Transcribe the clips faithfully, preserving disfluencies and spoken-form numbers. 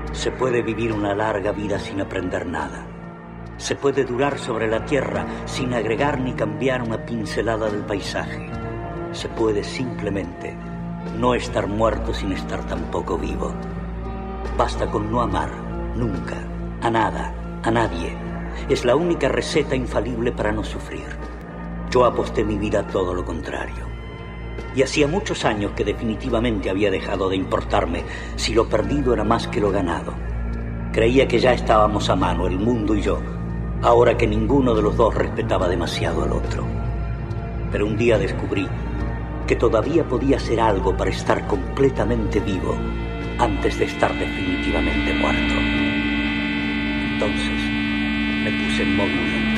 Se puede vivir una larga vida sin aprender nada. Se puede durar sobre la tierra sin agregar ni cambiar una pincelada del paisaje. Se puede simplemente no estar muerto sin estar tampoco vivo. Basta con no amar, nunca, a nada, a nadie. Es la única receta infalible para no sufrir. Yo aposté mi vida a todo lo contrario. Y hacía muchos años que definitivamente había dejado de importarme si lo perdido era más que lo ganado. Creía que ya estábamos a mano, el mundo y yo, ahora que ninguno de los dos respetaba demasiado al otro. Pero un día descubrí que todavía podía hacer algo para estar completamente vivo antes de estar definitivamente muerto. Entonces me puse en movimiento.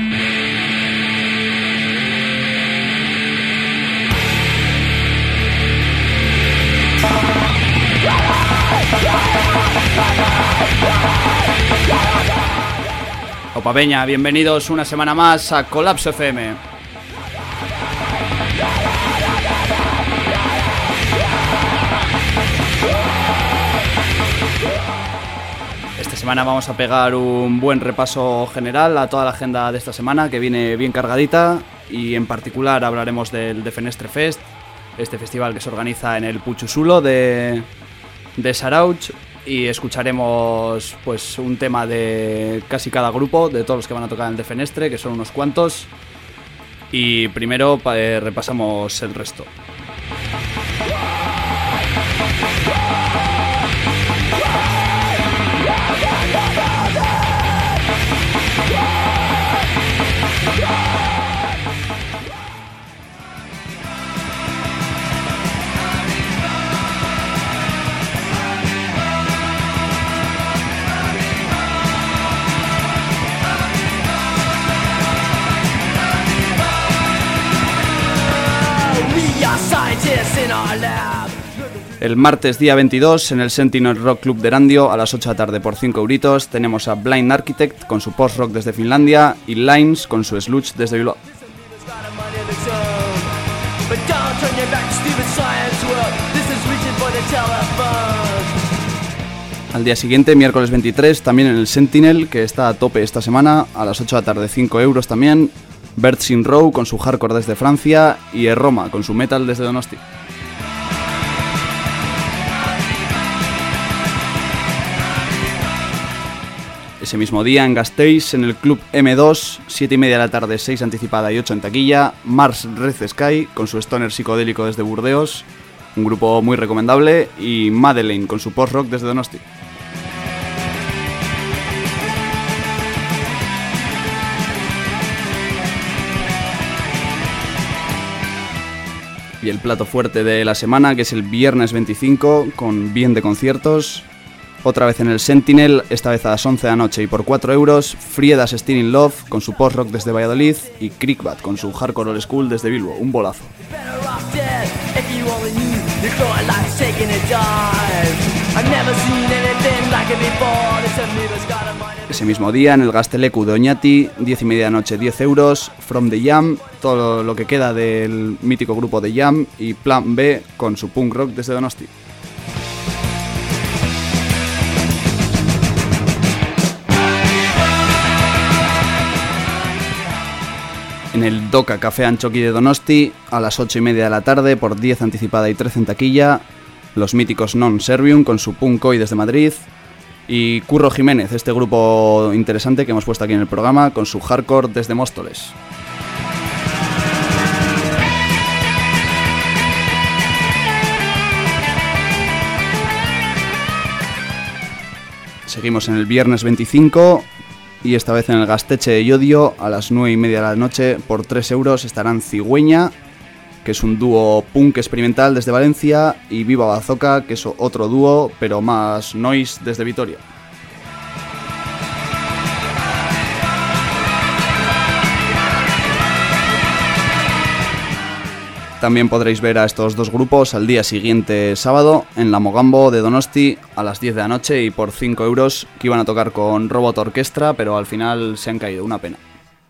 Opa Peña, bienvenidos una semana más a Colapso F M. Esta semana vamos a pegar un buen repaso general a toda la agenda de esta semana, que viene bien cargadita, y en particular hablaremos del Defenestre Fest, este festival que se organiza en el Puchusulo de, de Sarauch, y escucharemos pues un tema de casi cada grupo, de todos los que van a tocar en el Defenestre, que son unos cuantos, y primero eh, repasamos el resto. El martes día veintidós en el Sentinel Rock Club de Erandio a las ocho de la tarde por cinco euritos tenemos a Blind Architect con su post-rock desde Finlandia y Lines con su sludge desde Bilbao. Al día siguiente, miércoles veintitrés, también en el Sentinel, que está a tope esta semana, a las ocho de la tarde cinco euros también, Birds in Row con su hardcore desde Francia y Erroma con su metal desde Donosti. Ese mismo día en Gasteiz, en el Club M dos, siete y media de la tarde, seis anticipada y ocho en taquilla, Mars Red Sky con su stoner psicodélico desde Burdeos, un grupo muy recomendable, y Madeleine con su post-rock desde Donosti. Y el plato fuerte de la semana, que es el viernes veinticinco, con bien de conciertos. Otra vez en el Sentinel, esta vez a las once de la noche y por cuatro euros, Friedas Still in Love con su post-rock desde Valladolid y Crickbat con su hardcore old school desde Bilbao, un bolazo. Ese mismo día en el Gazteleku de Oñati, diez y media de la noche, diez euros, From the Jam, todo lo que queda del mítico grupo de Jam, y Plan B con su punk rock desde Donosti. En el Doca Café Anchoqui de Donosti, a las ocho y media de la tarde, por diez anticipada y trece en taquilla, los míticos Non Servium con su punk oi desde Madrid, y Curro Jiménez, este grupo interesante que hemos puesto aquí en el programa, con su hardcore desde Móstoles. Seguimos en el viernes veinticinco, y esta vez en el Gasteche de Llodio, a las nueve y media de la noche, por tres euros, estarán Cigüeña, que es un dúo punk experimental desde Valencia, y Viva Bazooka, que es otro dúo, pero más noise desde Vitoria. También podréis ver a estos dos grupos al día siguiente, sábado, en la Mogambo de Donosti a las diez de la noche y por cinco euros, que iban a tocar con Robot Orquestra, pero al final se han caído, una pena.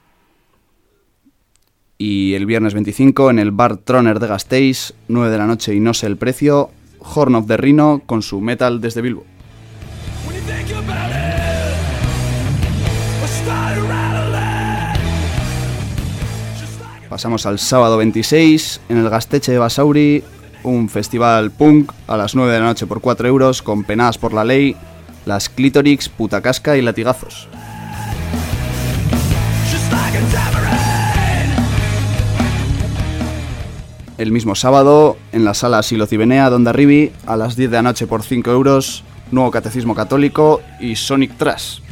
Y el viernes veinticinco en el Bar Troner de Gasteiz, nueve de la noche y no sé el precio, Horn of the Rhino con su metal desde Bilbao. Pasamos al sábado veintiséis, en el Gaztetxe de Basauri, un festival punk a las nueve de la noche por cuatro euros, con Penadas por la Ley, Las Clitorix, Putacasca y Latigazos. El mismo sábado, en la sala Silo Cibenea, Donde Arribi, a las diez de la noche por cinco euros, Nuevo Catecismo Católico y Sonic Trash.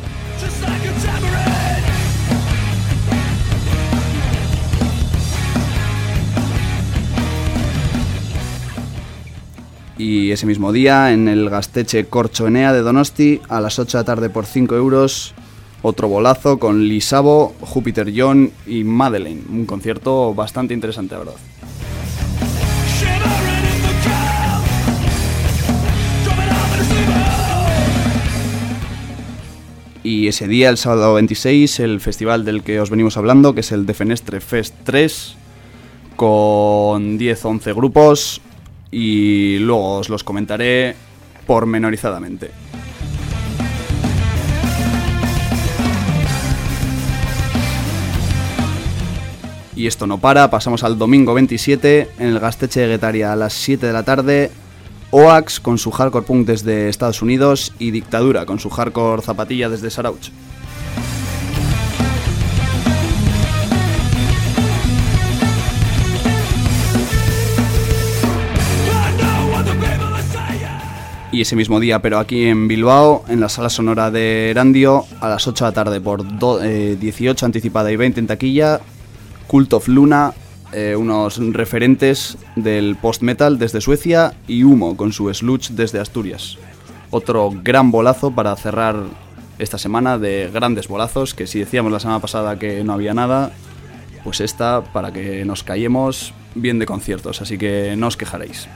Y ese mismo día, en el Gaztetxe Corcho Enea de Donosti, a las ocho de la tarde por cinco euros, otro bolazo con Lisabo, Júpiter John y Madeleine. Un concierto bastante interesante, la verdad. Y ese día, el sábado veintiséis, el festival del que os venimos hablando, que es el Defenestre Fest tres, con diez once grupos, y luego os los comentaré pormenorizadamente. Y esto no para, pasamos al domingo veintisiete, en el Gaztetxe de Guetaria a las siete de la tarde, Oax con su hardcore punk desde Estados Unidos y Dictadura con su hardcore zapatilla desde Sarauch. Y ese mismo día, pero aquí en Bilbao, en la Sala Sonora de Erandio, a las ocho de la tarde por do, eh, dieciocho anticipada y veinte en taquilla, Cult of Luna, eh, unos referentes del post-metal desde Suecia, y Humo con su sludge desde Asturias. Otro gran bolazo para cerrar esta semana de grandes bolazos, que si decíamos la semana pasada que no había nada, pues esta, para que nos callemos, bien de conciertos, así que no os quejaréis.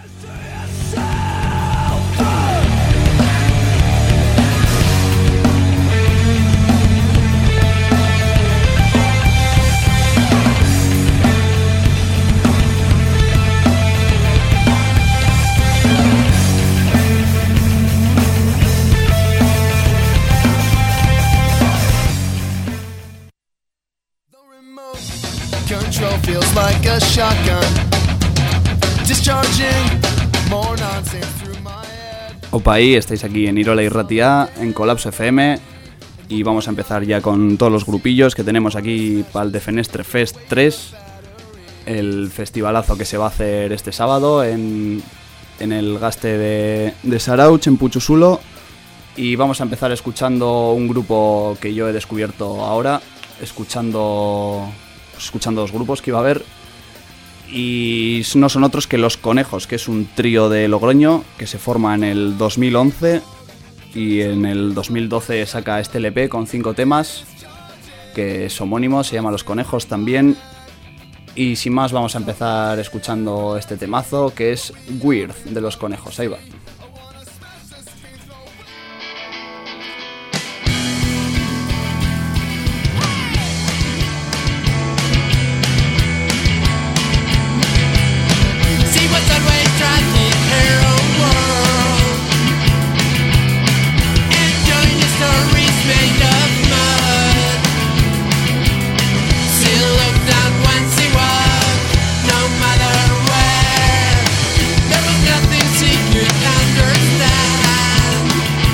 Opa, ahí estáis aquí en Irola y Ratia, en Colapso F M, y vamos a empezar ya con todos los grupillos que tenemos aquí para el Defenestre Fest tres, el festivalazo que se va a hacer este sábado en, en el Gaste de, de Sarauch, en Puchusulo, y vamos a empezar escuchando un grupo que yo he descubierto ahora, escuchando, pues escuchando dos grupos que iba a haber. Y no son otros que Los Conejos, que es un trío de Logroño que se forma en el dos mil once y en el dos mil doce saca este L P con cinco temas que es homónimo, se llama Los Conejos también. Y sin más vamos a empezar escuchando este temazo que es Weird de Los Conejos. Ahí va. There was nothing she could understand.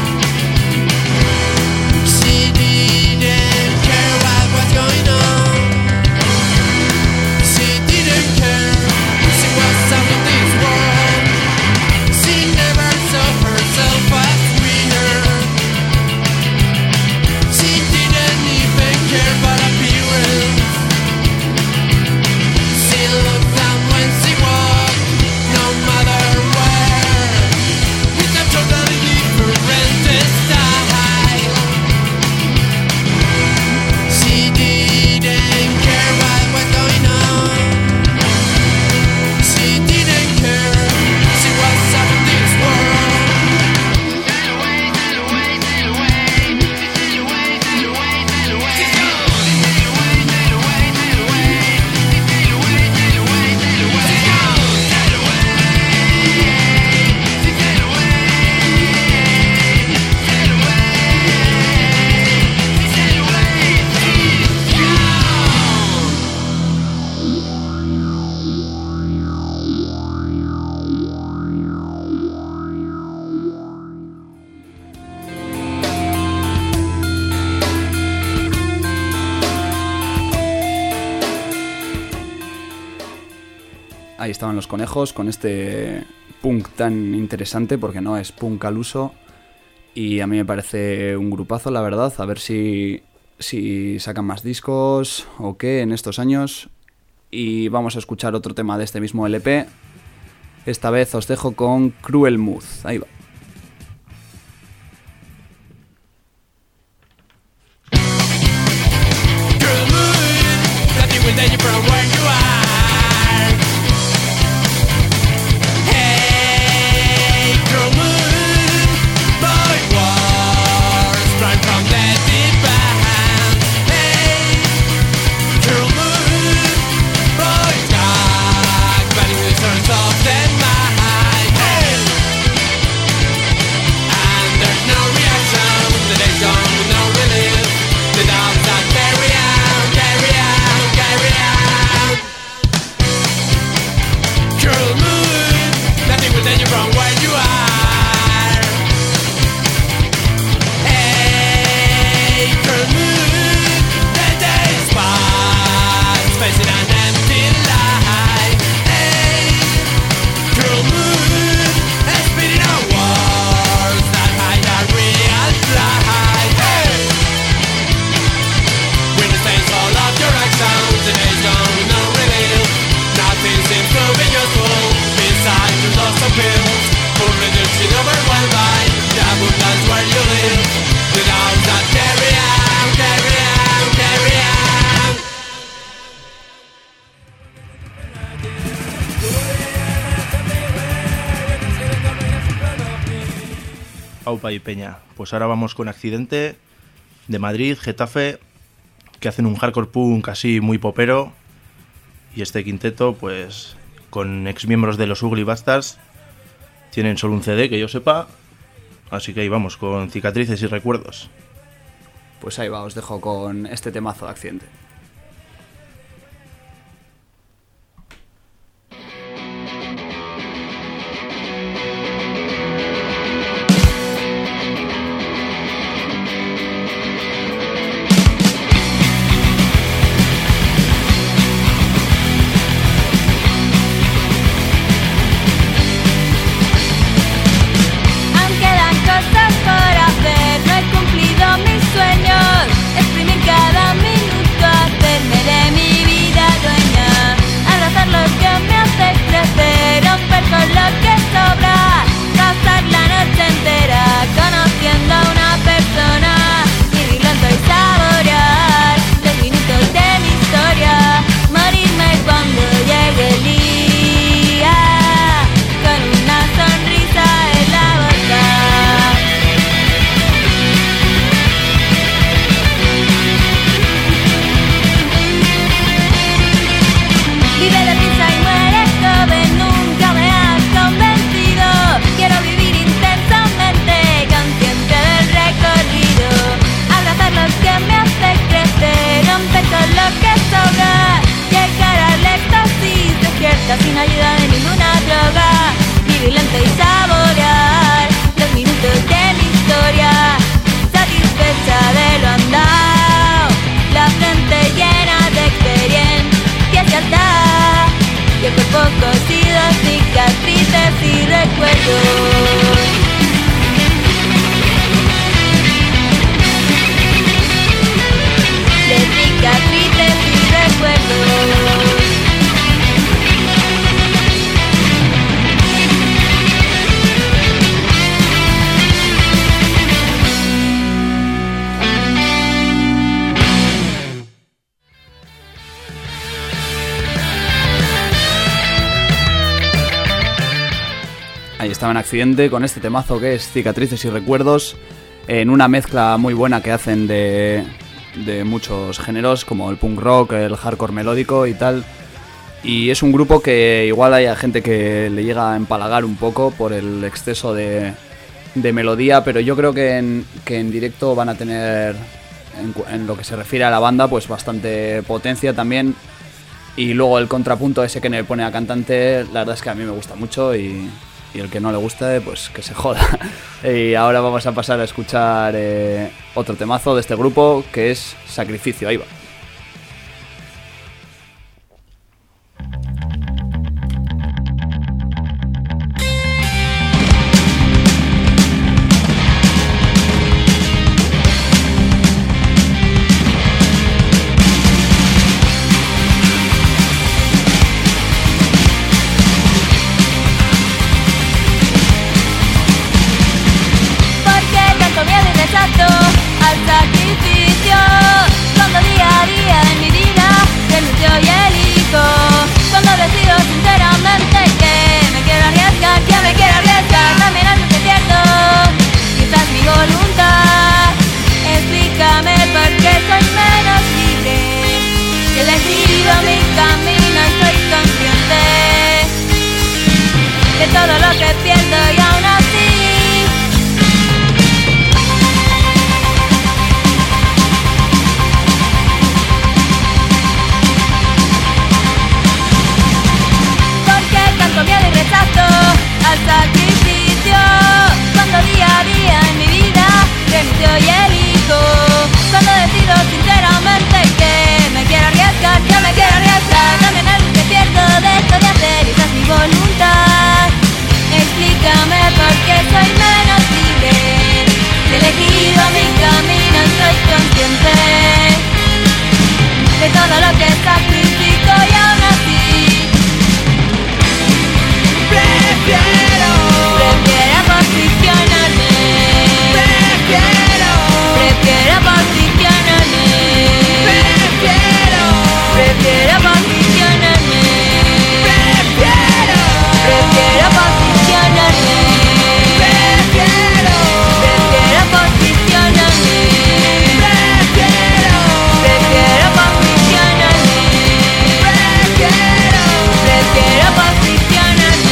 Ahí estaban Los Conejos con este punk tan interesante, porque no es punk al uso, y a mí me parece un grupazo, la verdad. A ver si, si sacan más discos o qué en estos años. Y vamos a escuchar otro tema de este mismo L P. Esta vez os dejo con Cruel Mood. Ahí va. Cruel mood, nothing will take you from where you are. Hey, cruel mood, boy wars, run from the deep end. Hey, cruel mood, boy God, running the source of the mind. Hey, and there's no reaction, the day's gone with no relief. The dogs that carry out, carry out, carry out. Cruel mood, nothing will take you from where you are. Hey, cruel mood, the days pass, facing an empty life. Hey, cruel mood, spitting out words that hide a real life. Hey, when the stains all of your actions, the days gone with no relief. Nothing seems to be useful besides your loss of pills. For reducing overwhelmed by the abundance where you live. The dogs that carry out, carry out, carry out. Aupa y Peña. Pues ahora vamos con Accidente, de Madrid, Getafe, que hacen un hardcore punk así muy popero. Y este quinteto, pues, con exmiembros de los Ugly Bastards, tienen solo un C D, que yo sepa. Así que ahí vamos, con Cicatrices y Recuerdos. Pues ahí va, os dejo con este temazo de Accidente. Aún quedan cosas por hacer, no he cumplido mis sueños. Exprimir cada minuto, hacerme de mi vida dueña. Abrazar lo que me hace crecer, romper con lo que sobra. Pasar la noche entera conociendo a una persona. Vivir lento y saborear los minutos de mi historia. Morirme cuando llegue el día, con una sonrisa en la boca. Vive deprisa y muere joven, nunca me has convencido. Quiero vivir intensamente, consciente del recorrido. Abrazar lo que me hace crecer, romper con lo que sobra. Llegar al éxtasis despierta sin ayuda de ninguna droga. Vivir lento y saborear los minutos de mi historia. Satisfecha de lo andado, la frente llena de experiencia y alta. Y el cuerpo cosido, cicatrices y recuerdos. De cicatrices y recuerdos. Ahí estaba en Accidente con este temazo que es Cicatrices y Recuerdos, en una mezcla muy buena que hacen de, de muchos géneros como el punk rock, el hardcore melódico y tal. Y es un grupo que igual hay gente que le llega a empalagar un poco por el exceso de, de melodía, pero yo creo que en, que en directo van a tener, en, en lo que se refiere a la banda, pues bastante potencia también. Y luego el contrapunto ese que le pone a cantante, la verdad es que a mí me gusta mucho y... y el que no le guste, pues que se joda. Y ahora vamos a pasar a escuchar eh, otro temazo de este grupo, que es Sacrificio. Ahí va. de todo lo que pierdo y aún así tanto miedo y rechazo al sacrificio, cuando día a día en mi vida renuncio y elijo, cuando decido sinceramente que me quiero arriesgar, que me quiero arriesgar, también algo que pierdo dejo de hacer y esa es mi voluntad. Explícame por qué soy menos libre, he elegido mi camino, soy consciente de todo lo que sacrifico y aún así Prefiero, prefiero posicionarme. Prefiero, prefiero posicionarme. Prefiero, prefiero posicionarme. Prefiero, prefiero posicionarme. Prefiero, prefiero posicionarme. Prefiero, prefiero posicionarme. Prefiero, prefiero posicionarme.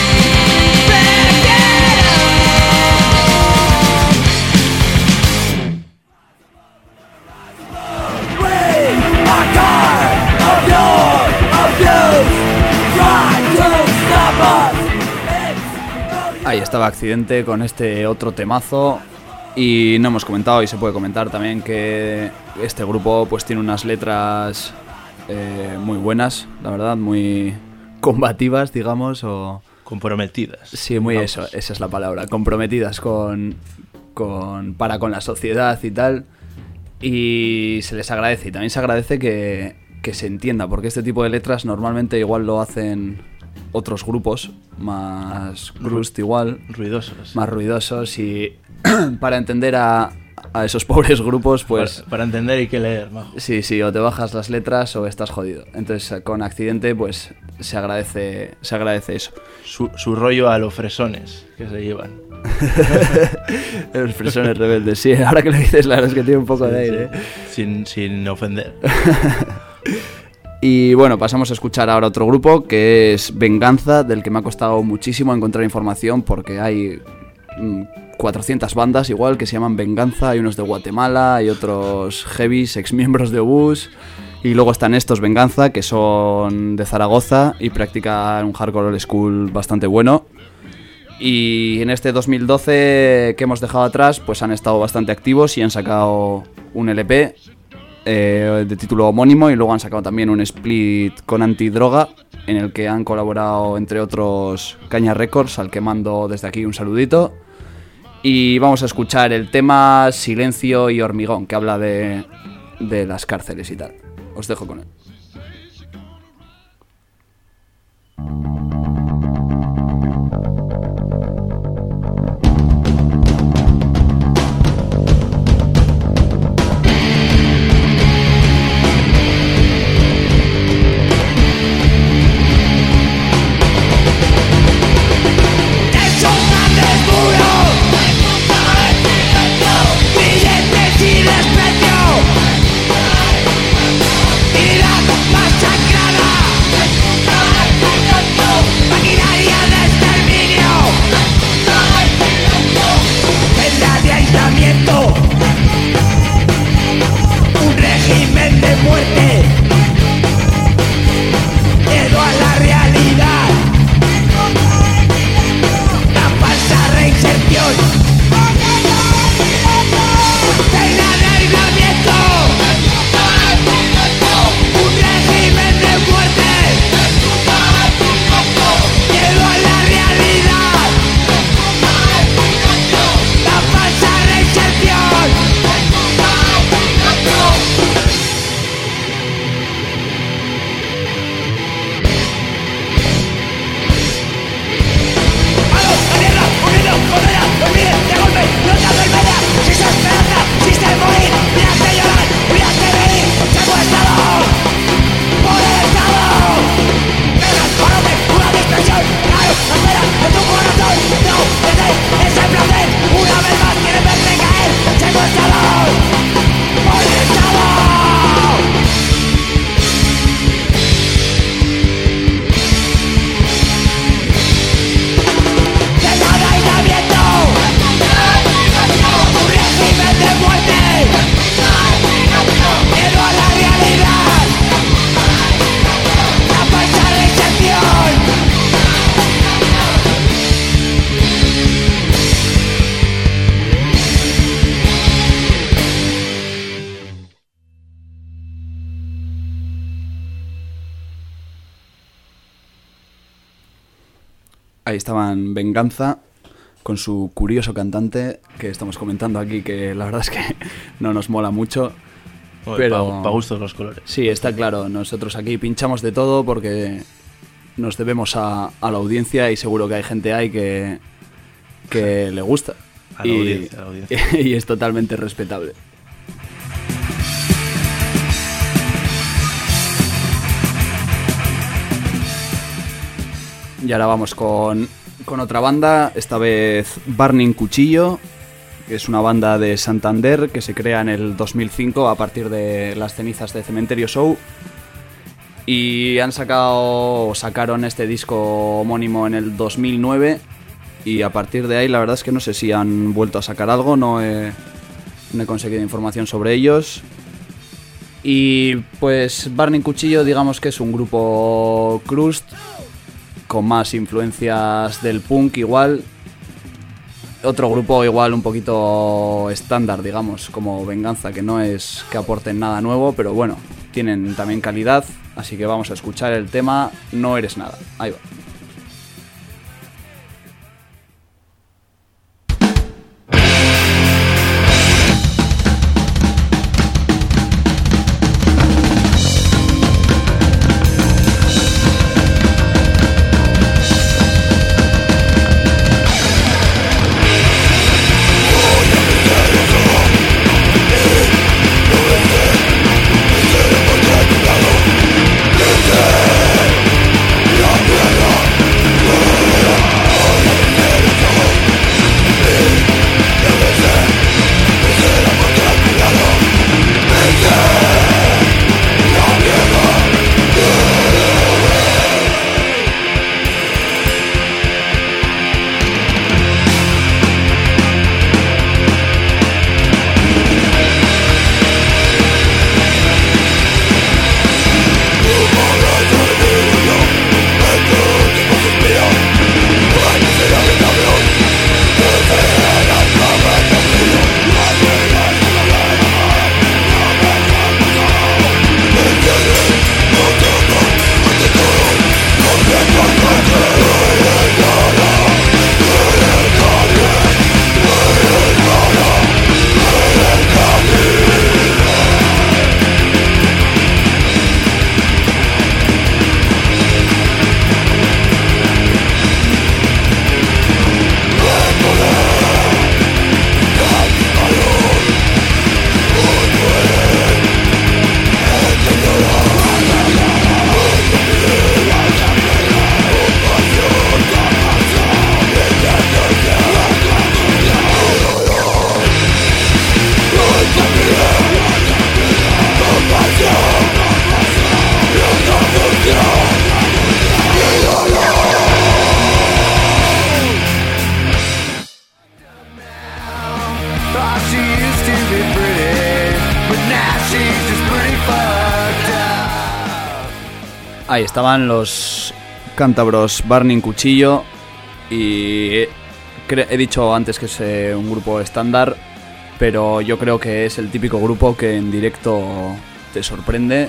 Ahí estaba Accidente con este otro temazo. Y no hemos comentado, y se puede comentar también, que este grupo pues tiene unas letras eh, muy buenas, la verdad, muy combativas, digamos, o... comprometidas. Sí, muy Vamos. eso, esa es la palabra, comprometidas con, con para con la sociedad y tal. Y se les agradece, y también se agradece que, que se entienda, porque este tipo de letras normalmente igual lo hacen otros grupos más crust igual, Ruidosos. más ruidosos, y para entender a, a esos pobres grupos pues... Para, para entender hay que leer, majo. Sí, sí, o te bajas las letras o estás jodido. Entonces con Accidente pues se agradece, se agradece eso. Su, su rollo a los fresones que se llevan. Los fresones rebeldes, sí, ahora que lo dices la verdad es que tiene un poco de aire. Sí, sin, sin ofender. Y bueno, pasamos a escuchar ahora otro grupo que es Venganza, del que me ha costado muchísimo encontrar información porque hay mmm, cuatrocientas bandas igual que se llaman Venganza. Hay unos de Guatemala, hay otros heavies, ex miembros de Obús, y luego están estos Venganza, que son de Zaragoza y practican un hardcore old school bastante bueno. Y en este dos mil doce que hemos dejado atrás pues han estado bastante activos y han sacado un L P eh, de título homónimo, y luego han sacado también un split con Antidroga en el que han colaborado entre otros Caña Records, al que mando desde aquí un saludito. Y vamos a escuchar el tema Silencio y Hormigón, que habla de, de las cárceles y tal. Os dejo con él. Billetes y desprecio y la masacrada. Ahí estaban Venganza con su curioso cantante, que estamos comentando aquí, que la verdad es que no nos mola mucho. Pero para pa gustos los colores. Sí, está claro. Nosotros aquí pinchamos de todo porque nos debemos a, a la audiencia y seguro que hay gente ahí que, que le gusta. A la y, audiencia, a la audiencia. Y es totalmente respetable. Y ahora vamos con, con otra banda, esta vez Burning Cuchillo, que es una banda de Santander que se crea en el dos mil cinco a partir de las cenizas de Cementerio Show. Y han sacado, o sacaron este disco homónimo en el dos mil nueve y a partir de ahí la verdad es que no sé si han vuelto a sacar algo, no he, no he conseguido información sobre ellos. Y pues Burning Cuchillo digamos que es un grupo crust con más influencias del punk igual. Otro grupo igual un poquito estándar, digamos, como Venganza, que no es que aporten nada nuevo, pero bueno, tienen también calidad, así que vamos a escuchar el tema No Eres Nada. Ahí va. Ahí estaban los cántabros Burning Cuchillo y he, he dicho antes que es eh, un grupo estándar, pero yo creo que es el típico grupo que en directo te sorprende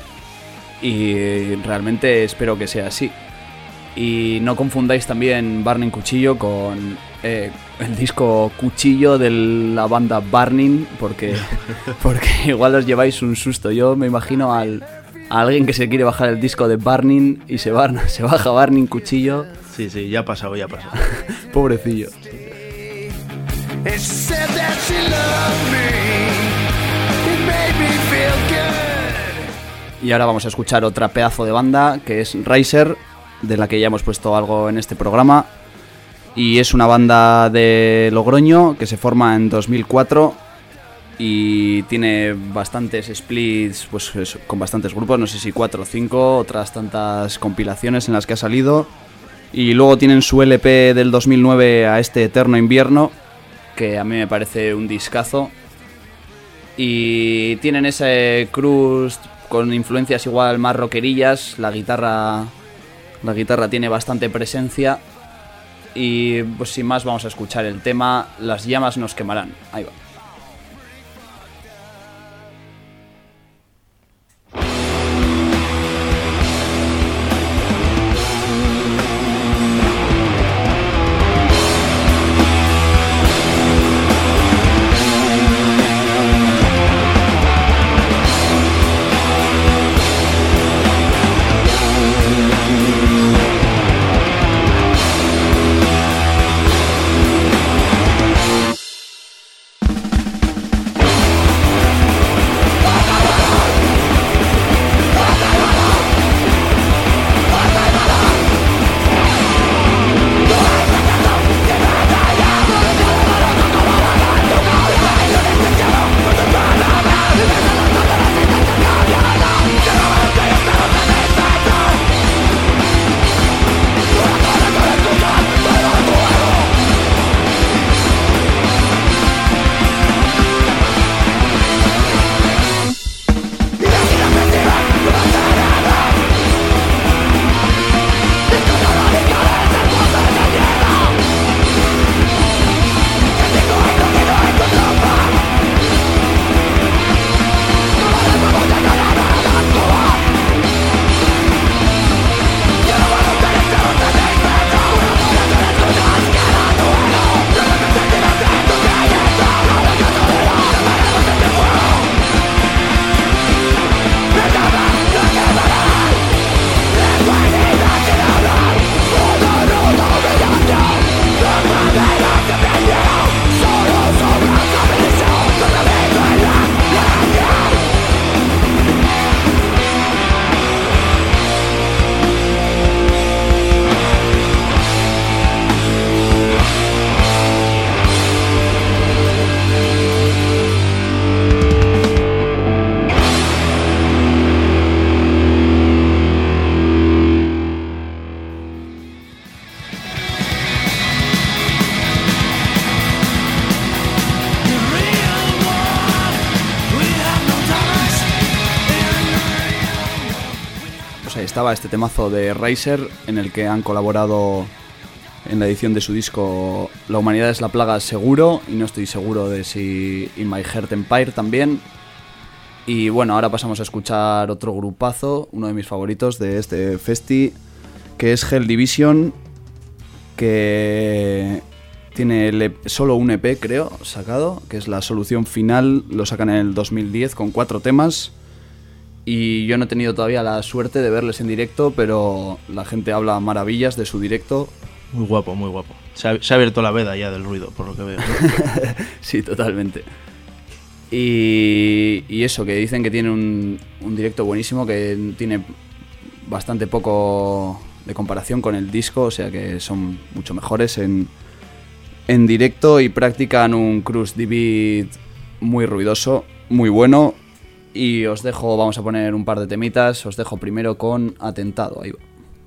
y realmente espero que sea así. Y no confundáis también Burning Cuchillo con eh, el disco Cuchillo de la banda Burning, porque, porque igual os lleváis un susto. Yo me imagino al, a alguien que se quiere bajar el disco de Burning y se, bar, se baja Burning Cuchillo. Sí, sí, ya ha pasado, ya ha pasado. Pobrecillo. Y ahora vamos a escuchar otra pedazo de banda que es Riser, de la que ya hemos puesto algo en este programa. Y es una banda de Logroño que se forma en dos mil cuatro y tiene bastantes splits, pues con bastantes grupos, no sé si cuatro o cinco, otras tantas compilaciones en las que ha salido. Y luego tienen su L P del dos mil nueve, A este eterno invierno, que a mí me parece un discazo. Y tienen ese crust con influencias igual más rockerillas, la guitarra, la guitarra tiene bastante presencia. Y pues sin más vamos a escuchar el tema Las llamas nos quemarán. Ahí va. estaba este temazo de Razer, en el que han colaborado en la edición de su disco La humanidad es la plaga seguro, y no estoy seguro de si In My Heart Empire también. Y bueno, ahora pasamos a escuchar otro grupazo, uno de mis favoritos de este festi, que es Hell Division, que tiene el E P, solo un E P creo sacado, que es La Solución Final. Lo sacan en el dos mil diez con cuatro temas, y yo no he tenido todavía la suerte de verles en directo, pero la gente habla maravillas de su directo. Muy guapo, muy guapo. Se ha, se ha abierto la veda ya del ruido, por lo que veo. Sí, totalmente. Y, y eso, que dicen que tiene un, un directo buenísimo, que tiene bastante poco de comparación con el disco, o sea que son mucho mejores en, en directo, y practican un cruise D beat muy ruidoso, muy bueno. Y os dejo, vamos a poner un par de temitas, os dejo primero con Atentado, ahí va.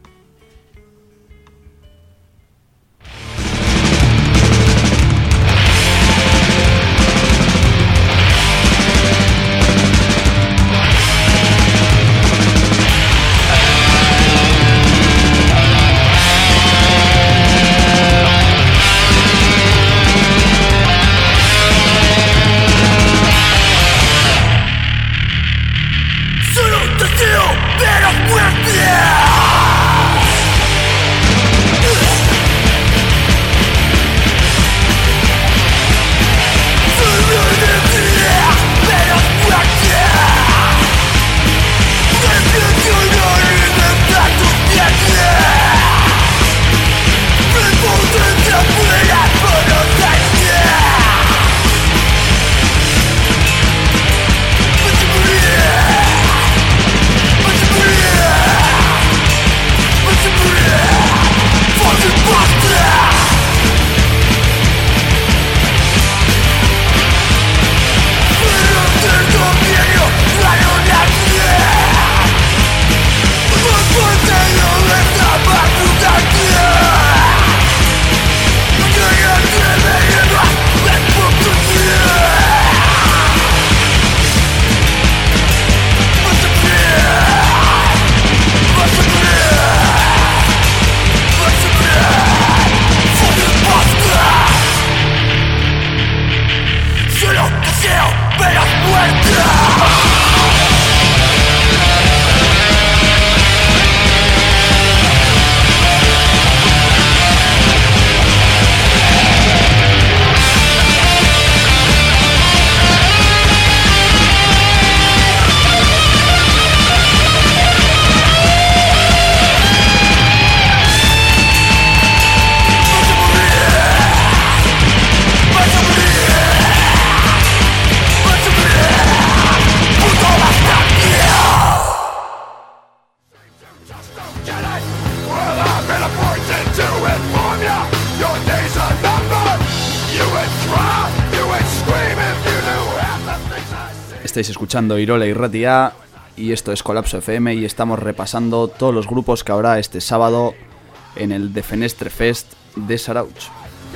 Estáis escuchando Irola Irratia y esto es Colapso F M, y estamos repasando todos los grupos que habrá este sábado en el Defenestre Fest de Sarauch.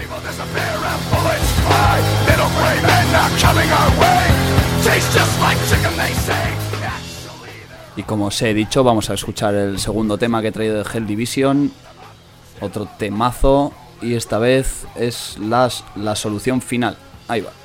Y como os he dicho, vamos a escuchar el segundo tema que he traído de Hell Division, otro temazo, y esta vez es las, La Solución Final. Ahí va.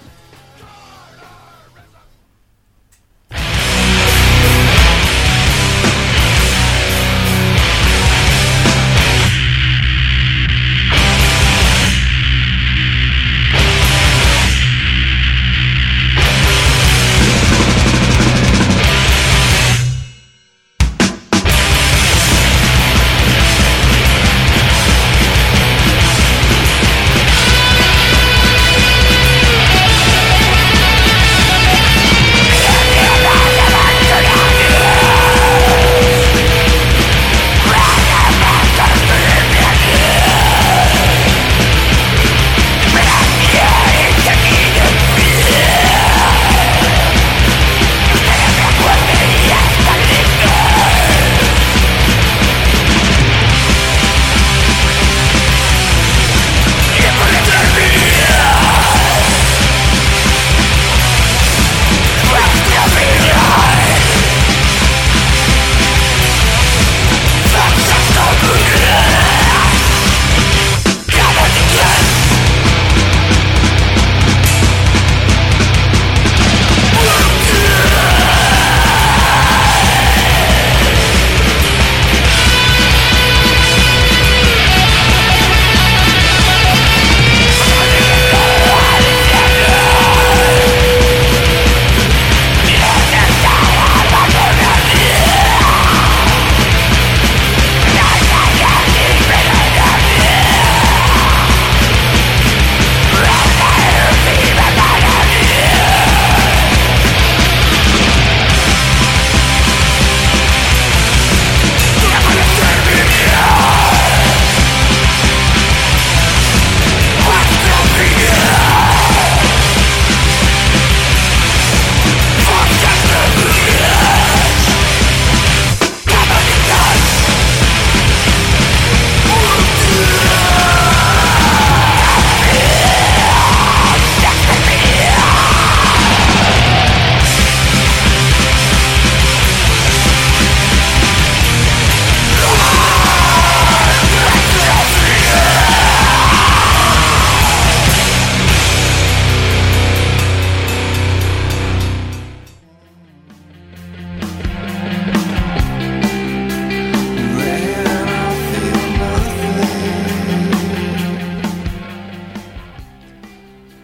Yeah.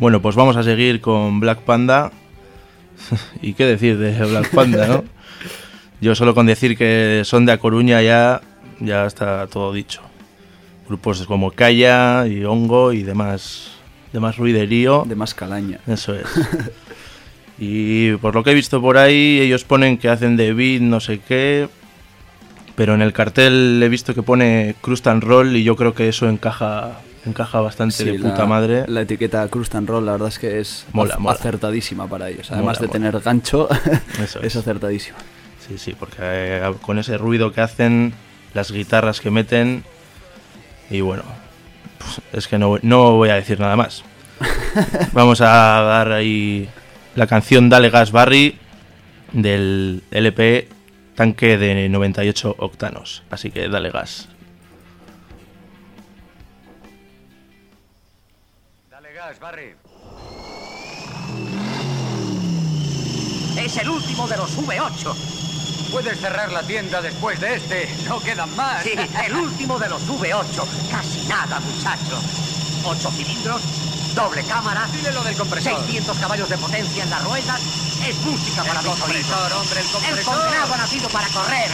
Bueno, pues vamos a seguir con Black Panda. ¿Y qué decir de Black Panda, no? Yo solo con decir que son de A Coruña ya, ya está todo dicho. Grupos como Calla y Hongo y demás, demás ruiderío. De más calaña. Eso es. Y por lo que he visto por ahí, ellos ponen que hacen de beat, no sé qué. Pero en el cartel he visto que pone Crust and Roll y yo creo que eso encaja... Encaja bastante Sí, de puta la, madre. La etiqueta Crust and Roll, la verdad es que es Mola, ac- mola. acertadísima para ellos. Además Mola, de mola. tener gancho, Eso es es. acertadísima. Sí, sí, porque eh, con ese ruido que hacen, las guitarras que meten, y bueno, pues es que no, no voy a decir nada más. Vamos a dar ahí la canción Dale Gas Barry del L P Tanque de noventa y ocho octanos. Así que dale gas. Dale gas, Barry. Es el último de los V ocho. Puedes cerrar la tienda después de este. No quedan más. Sí, el último de los V ocho. Casi nada, muchacho. Ocho cilindros, doble cámara. Dile lo del compresor. seiscientos caballos de potencia en las ruedas. Es música para El mis compresor, oídos. hombre, el El compresor. condenado ha nacido para correr.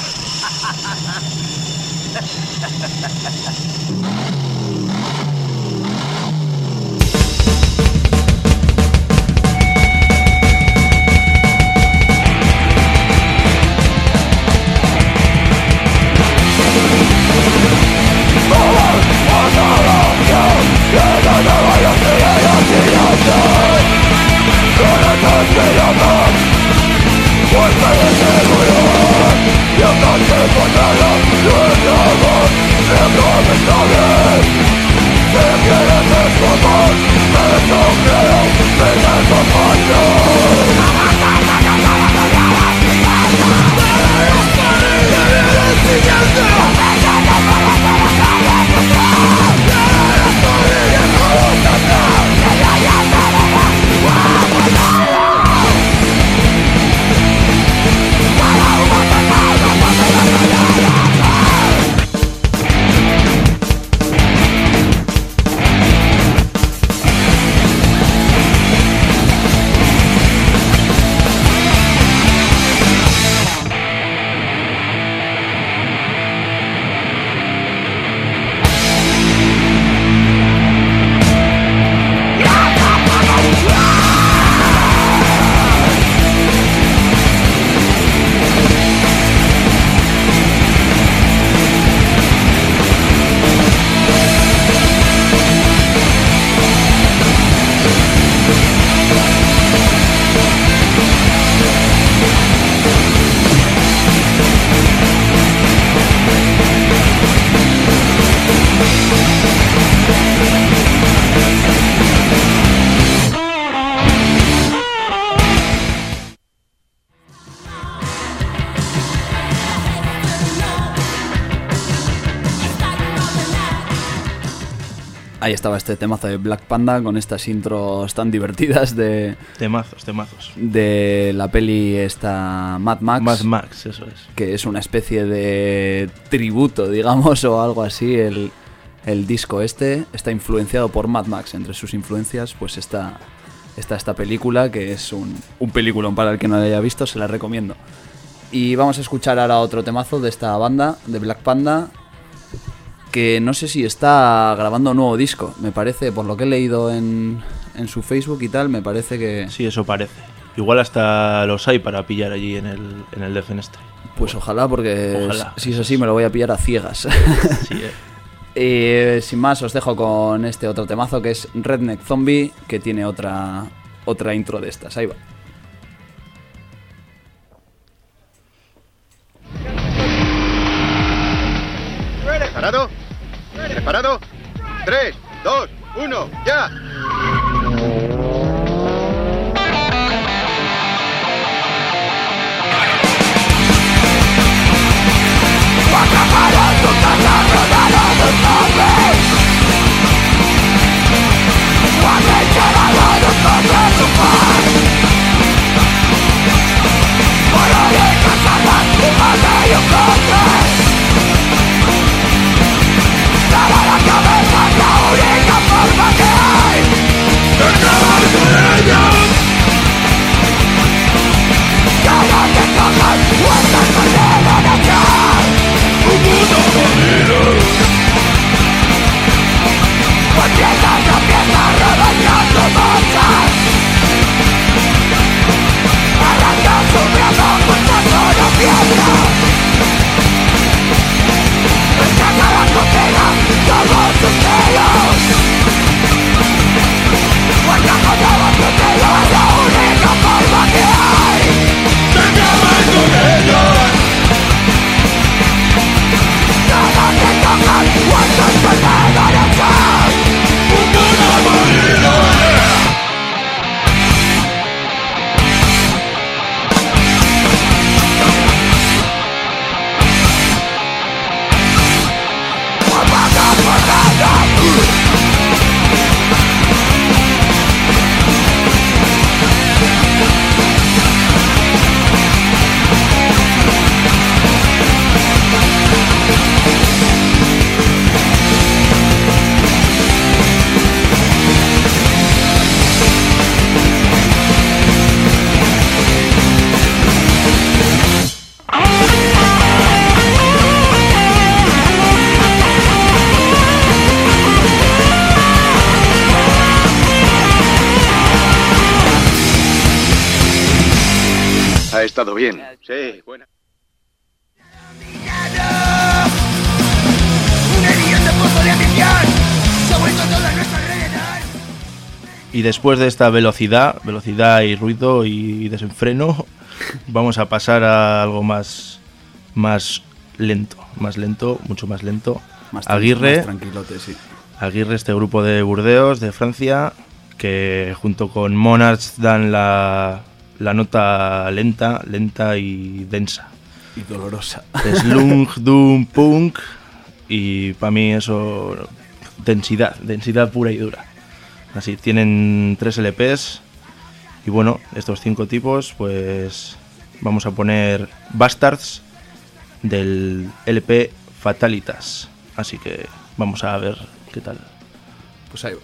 Ahí estaba este temazo de Black Panda con estas intros tan divertidas de, Temazos, temazos. de la peli esta Mad Max, Mad Max, eso es. que es una especie de tributo, digamos, o algo así. El, el disco este está influenciado por Mad Max. Entre sus influencias, pues está, está esta película, que es un, un peliculón para el que no la haya visto, se la recomiendo. Y vamos a escuchar ahora otro temazo de esta banda, de Black Panda, que no sé si está grabando un nuevo disco. Me parece, por lo que he leído en, en su Facebook y tal, me parece que... Sí, eso parece. Igual hasta los hay para pillar allí en el, en el Defenestre. Pues ojalá, porque Ojalá. si es así me lo voy a pillar a ciegas. Sí, eh. Eh, sin más, os dejo con este otro temazo que es Redneck Zombie, que tiene otra, otra intro de estas. Ahí va. ¿Preparado? ¿Preparado? tres, dos, uno, ¡ya! Daba la cabeza, la única forma que hay. Ha estado bien. Sí, buena. Y después de esta velocidad, velocidad y ruido y desenfreno, vamos a pasar a algo más, más lento, más lento, mucho más lento. Más Aguirre, más tranquilote, sí. Aguirre, este grupo de Burdeos, de Francia, que junto con Monarchs dan la, la nota lenta, lenta y densa. Y dolorosa. Slung, Doom, Punk, y para mí eso, densidad, densidad pura y dura. Así, tienen tres L Pes, y bueno, estos cinco tipos, pues vamos a poner Bastards del L P Fatalitas. Así que vamos a ver qué tal. Pues ahí va.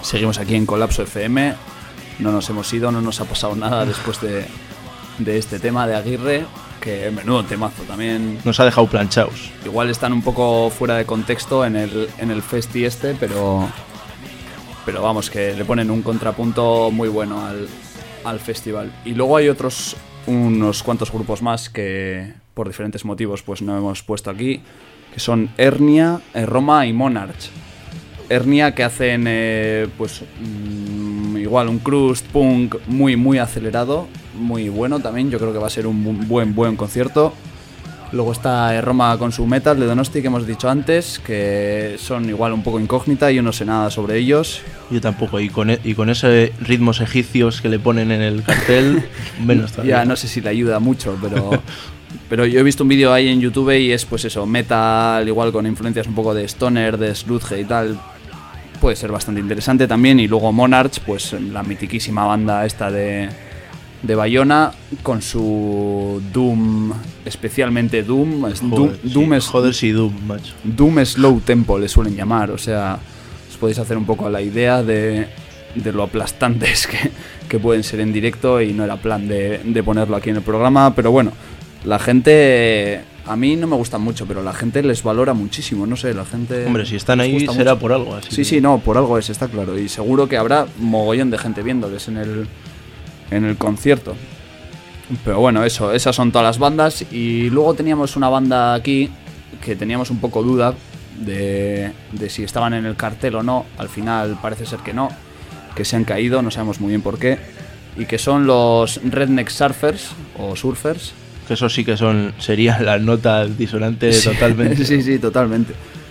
Seguimos aquí en Colapso F M. No nos hemos ido, no nos ha pasado nada después de, de este tema de Aguirre. Que menudo temazo también. Nos ha dejado planchados. Igual están un poco fuera de contexto en el, en el festi este, pero, pero vamos, que le ponen un contrapunto muy bueno al, al festival. Y luego hay otros, unos cuantos grupos más que por diferentes motivos pues no hemos puesto aquí, que son Hernia, eh, Roma y Monarch. Hernia, que hacen eh, pues mmm, igual un crust punk muy muy acelerado, muy bueno también. Yo creo que va a ser un buen buen concierto. Luego está eh, Roma con su metal de Donosti, que hemos dicho antes, que son igual un poco incógnita, yo no sé nada sobre ellos. Yo tampoco, y con, e- y con esos ritmos egipcios que le ponen en el cartel, menos todavía. Ya no sé si le ayuda mucho, pero pero yo he visto un vídeo ahí en YouTube y es pues eso, metal igual con influencias un poco de stoner, de sludge y tal. Puede ser bastante interesante también. Y luego Monarch, pues la mitiquísima banda esta de, de Bayona, con su Doom, especialmente Doom. Es, Joder, Doom, sí, Doom es, joder, sí, Doom, macho. Doom Slow Tempo le suelen llamar. O sea, os podéis hacer un poco la idea de, de lo aplastantes que, que pueden ser en directo. Y no era plan de, de ponerlo aquí en el programa. Pero bueno, la gente... A mí no me gustan mucho, pero la gente les valora muchísimo, no sé, la gente... Hombre, si están les ahí gusta será mucho. por algo. Así Sí, que- sí, no, por algo es, está claro. Y seguro que habrá mogollón de gente viéndoles en el, en el concierto. Pero bueno, eso, esas son todas las bandas. Y luego teníamos una banda aquí que teníamos un poco duda de, de si estaban en el cartel o no. Al final parece ser que no, que se han caído, no sabemos muy bien por qué. Y que son los Redneck Surfers, o Surfers. Que eso sí que son sería la nota disonante totalmente. Sí, sí, totalmente.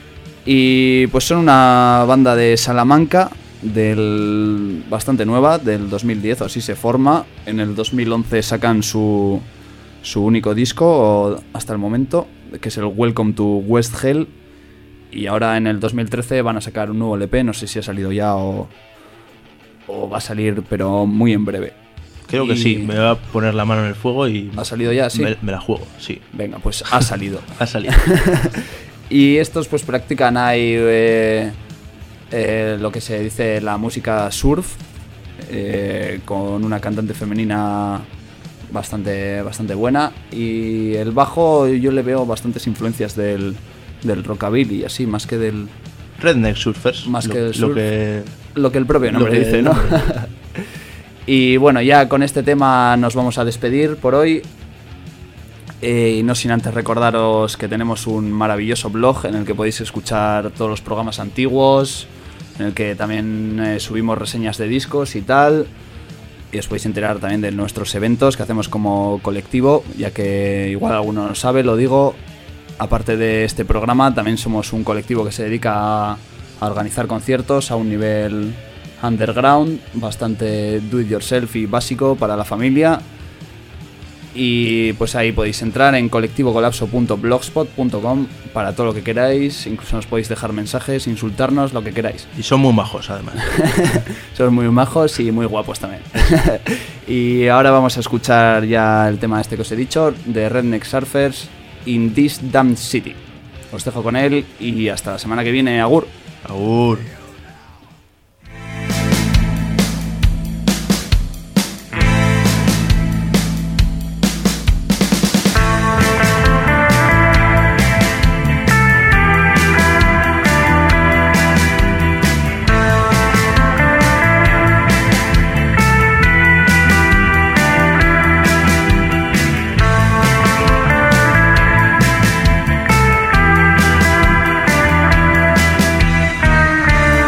Y pues son una banda de Salamanca, del bastante nueva, del dos mil diez o así se forma. En el dos mil once sacan su, su único disco hasta el momento, que es el Welcome to West Hell. Y ahora en el dos mil trece van a sacar un nuevo L P, no sé si ha salido ya o, o va a salir, pero muy en breve. Creo que Y- sí, me va a poner la mano en el fuego y ¿Ha salido ya? Sí. me, me la juego, sí. Venga, pues ha salido. Ha salido. Y estos pues practican ahí eh, eh, lo que se dice la música surf, eh, con una cantante femenina bastante, bastante buena. Y el bajo yo le veo bastantes influencias del, del rockabilly, así, más que del... Redneck Surfers. Más lo, que del lo surf. que Lo que el propio Lo nombre que dice, el ¿no? nombre. Y bueno, ya con este tema nos vamos a despedir por hoy. Eh, y no sin antes recordaros que tenemos un maravilloso blog en el que podéis escuchar todos los programas antiguos, en el que también eh, subimos reseñas de discos y tal. Y os podéis enterar también de nuestros eventos que hacemos como colectivo, ya que igual alguno no lo sabe, lo digo. Aparte de este programa, también somos un colectivo que se dedica a, a organizar conciertos a un nivel underground, bastante do it yourself y básico para la familia. Y pues ahí podéis entrar en colectivo colapso punto blogspot punto com para todo lo que queráis. Incluso nos podéis dejar mensajes, insultarnos, lo que queráis. Y son muy majos, además. Son muy majos y muy guapos también. Y ahora vamos a escuchar ya el tema este que os he dicho, de Redneck Surfers, In This Damn City. Os dejo con él y hasta la semana que viene. Agur. Agur. Thank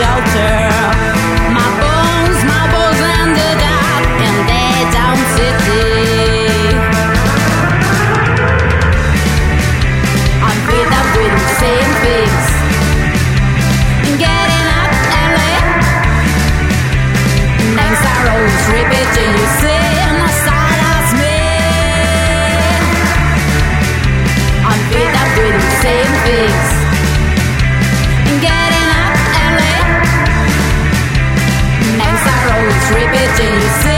shelter. My bones, my bones ended up in their down city. I'm fed up with the same things. Getting up early. Names are always repeating. You see my side as me. I'm fed up with the same things. Getting up early. Names are always repeating. You see